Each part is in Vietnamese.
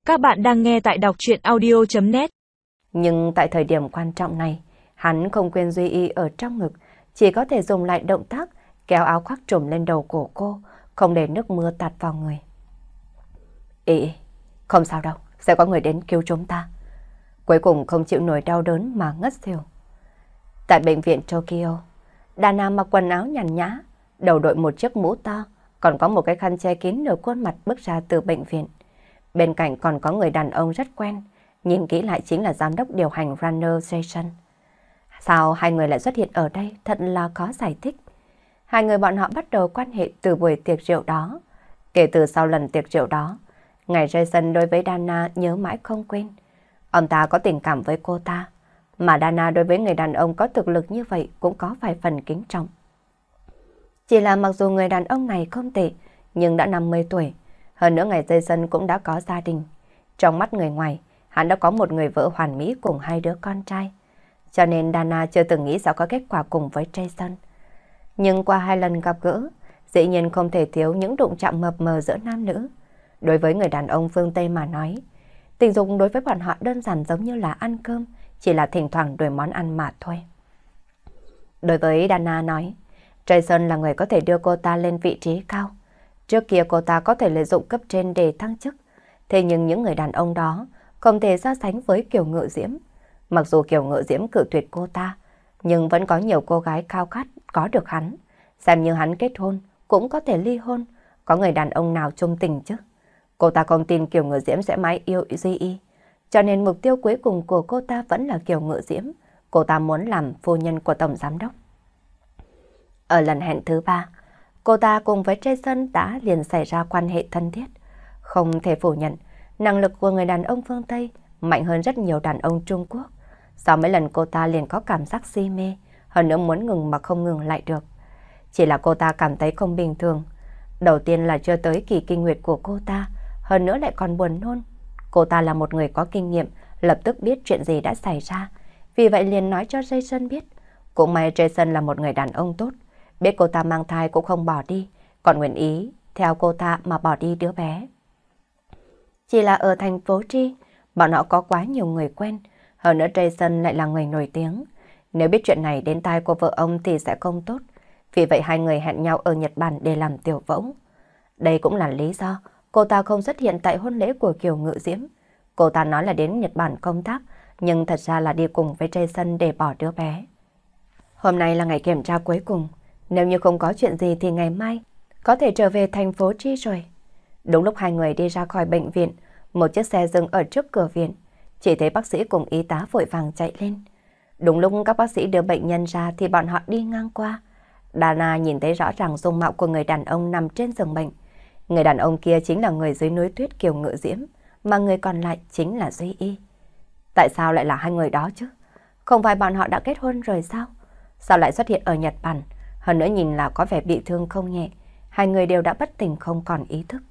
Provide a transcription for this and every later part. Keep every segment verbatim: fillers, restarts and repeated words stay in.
Các bạn đang nghe tại đọc truyện audio chấm net. Nhưng tại thời điểm quan trọng này, hắn không quên Duy Y ở trong ngực, chỉ có thể dùng lại động tác kéo áo khoác trùm lên đầu của cô, không để nước mưa tạt vào người. Y, không sao đâu, sẽ có người đến cứu chúng ta. Cuối cùng không chịu nổi đau đớn mà ngất xỉu. Tại bệnh viện Tokyo, Dana mặc quần áo nhàn nhã, đầu đội một chiếc mũ to, còn có một cái khăn che kín nửa khuôn mặt bước ra từ bệnh viện. Bên cạnh còn có người đàn ông rất quen, nhìn kỹ lại chính là giám đốc điều hành Runner Station. Sao hai người lại xuất hiện ở đây, thật là có giải thích. Hai người bọn họ bắt đầu quan hệ từ buổi tiệc rượu đó. Kể từ sau lần tiệc rượu đó, ngày Jason đối với Dana nhớ mãi không quên. Ông ta có tình cảm với cô ta, mà Dana đối với người đàn ông có thực lực như vậy cũng có vài phần kính trọng. Chỉ là mặc dù người đàn ông này không tệ, nhưng đã năm mươi tuổi. Hơn nữa ngày Jason cũng đã có gia đình. Trong mắt người ngoài, hắn đã có một người vợ hoàn mỹ cùng hai đứa con trai. Cho nên Dana chưa từng nghĩ sẽ có kết quả cùng với Jason. Nhưng qua hai lần gặp gỡ, dĩ nhiên không thể thiếu những đụng chạm mập mờ giữa nam nữ. Đối với người đàn ông phương Tây mà nói, tình dục đối với bọn họ đơn giản giống như là ăn cơm, chỉ là thỉnh thoảng đổi món ăn mà thôi. Đối với Dana nói, Jason là người có thể đưa cô ta lên vị trí cao. Trước kia cô ta có thể lợi dụng cấp trên để thăng chức, thế nhưng những người đàn ông đó không thể so sánh với Kiều Ngự Diễm. Mặc dù Kiều Ngự Diễm cự tuyệt cô ta, nhưng vẫn có nhiều cô gái khao khát có được hắn. Xem như hắn kết hôn, cũng có thể ly hôn, có người đàn ông nào chung tình chứ. Cô ta không tin Kiều Ngự Diễm sẽ mãi yêu Duy Y, cho nên mục tiêu cuối cùng của cô ta vẫn là Kiều Ngự Diễm. Cô ta muốn làm phu nhân của Tổng Giám Đốc. Ở lần hẹn thứ ba, cô ta cùng với Jason đã liền xảy ra quan hệ thân thiết. Không thể phủ nhận, năng lực của người đàn ông phương Tây mạnh hơn rất nhiều đàn ông Trung Quốc. Sau mấy lần cô ta liền có cảm giác si mê, hơn nữa muốn ngừng mà không ngừng lại được. Chỉ là cô ta cảm thấy không bình thường. Đầu tiên là chưa tới kỳ kinh nguyệt của cô ta, hơn nữa lại còn buồn nôn. Cô ta là một người có kinh nghiệm, lập tức biết chuyện gì đã xảy ra. Vì vậy liền nói cho Jason biết. Cũng may Jason là một người đàn ông tốt, biết cô ta mang thai cũng không bỏ đi, còn nguyện ý theo cô ta mà bỏ đi đứa bé. Chỉ là ở thành phố Tri, bọn họ có quá nhiều người quen, hơn nữa Jason lại là người nổi tiếng. Nếu biết chuyện này đến tai của vợ ông thì sẽ không tốt. Vì vậy hai người hẹn nhau ở Nhật Bản để làm tiểu phẫu. Đây cũng là lý do cô ta không xuất hiện tại hôn lễ của Kiều Ngự Diễm. Cô ta nói là đến Nhật Bản công tác, nhưng thật ra là đi cùng với Jason để bỏ đứa bé. Hôm nay là ngày kiểm tra cuối cùng. Nếu như không có chuyện gì thì ngày mai có thể trở về thành phố Tri rồi. Đúng lúc hai người đi ra khỏi bệnh viện, một chiếc xe dừng ở trước cửa viện. Chỉ thấy bác sĩ cùng y tá vội vàng chạy lên. Đúng lúc các bác sĩ đưa bệnh nhân ra thì bọn họ đi ngang qua. Dana nhìn thấy rõ ràng dung mạo của người đàn ông nằm trên giường bệnh. Người đàn ông kia chính là người dưới núi tuyết Kiều Ngự Diễm, mà người còn lại chính là Duy Y. Tại sao lại là hai người đó chứ? Không phải bọn họ đã kết hôn rồi sao? Sao lại xuất hiện ở Nhật Bản? Hơn nữa nhìn là có vẻ bị thương không nhẹ. Hai người đều đã bất tỉnh không còn ý thức.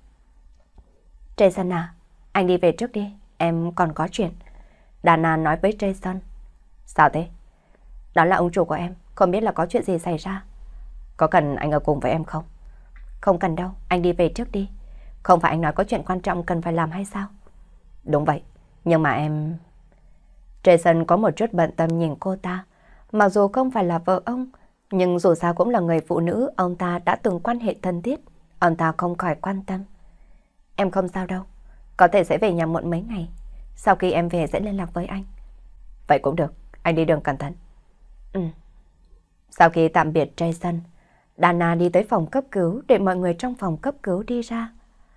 Jason à, anh đi về trước đi, em còn có chuyện. Dana nói với Jason. Sao thế? Đó là ông chủ của em, không biết là có chuyện gì xảy ra. Có cần anh ở cùng với em không? Không cần đâu, anh đi về trước đi. Không phải anh nói có chuyện quan trọng cần phải làm hay sao? Đúng vậy, nhưng mà em... Jason có một chút bận tâm nhìn cô ta. Mặc dù không phải là vợ ông, nhưng dù sao cũng là người phụ nữ ông ta đã từng quan hệ thân thiết. Ông ta không khỏi quan tâm. Em không sao đâu, có thể sẽ về nhà muộn mấy ngày. Sau khi em về sẽ liên lạc với anh. Vậy cũng được, anh đi đường cẩn thận. Ừ. Sau khi tạm biệt Jason, Dana đi tới phòng cấp cứu để mọi người trong phòng cấp cứu đi ra.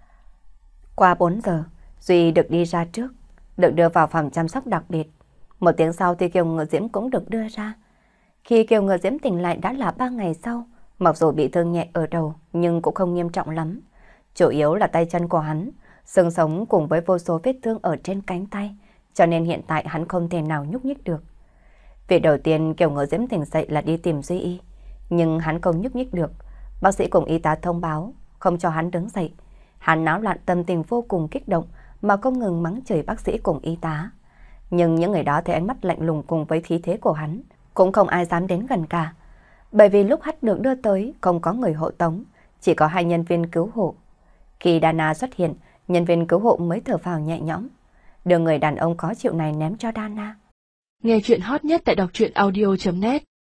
Qua bốn giờ, Duy được đi ra trước, được đưa vào phòng chăm sóc đặc biệt. Một tiếng sau thì Kiều Ngự Diễm cũng được đưa ra. Khi Kiều Ngự Diễm tỉnh lại đã là ba ngày sau, mặc dù bị thương nhẹ ở đầu nhưng cũng không nghiêm trọng lắm. Chủ yếu là tay chân của hắn, xương sống cùng với vô số vết thương ở trên cánh tay, cho nên hiện tại hắn không thể nào nhúc nhích được. Việc đầu tiên Kiều Ngự Diễm tỉnh dậy là đi tìm Duy Y, nhưng hắn không nhúc nhích được. Bác sĩ cùng y tá thông báo không cho hắn đứng dậy. Hắn náo loạn, tâm tình vô cùng kích động mà không ngừng mắng chửi bác sĩ cùng y tá. Nhưng những người đó thấy ánh mắt lạnh lùng cùng với khí thế của hắn, cũng không ai dám đến gần cả. Bởi vì lúc hắn được đưa tới không có người hộ tống, chỉ có hai nhân viên cứu hộ. Khi Dana xuất hiện, nhân viên cứu hộ mới thở phào nhẹ nhõm, đưa người đàn ông khó chịu này ném cho Dana. Nghe chuyện hot nhất tại đọc truyện audio chấm net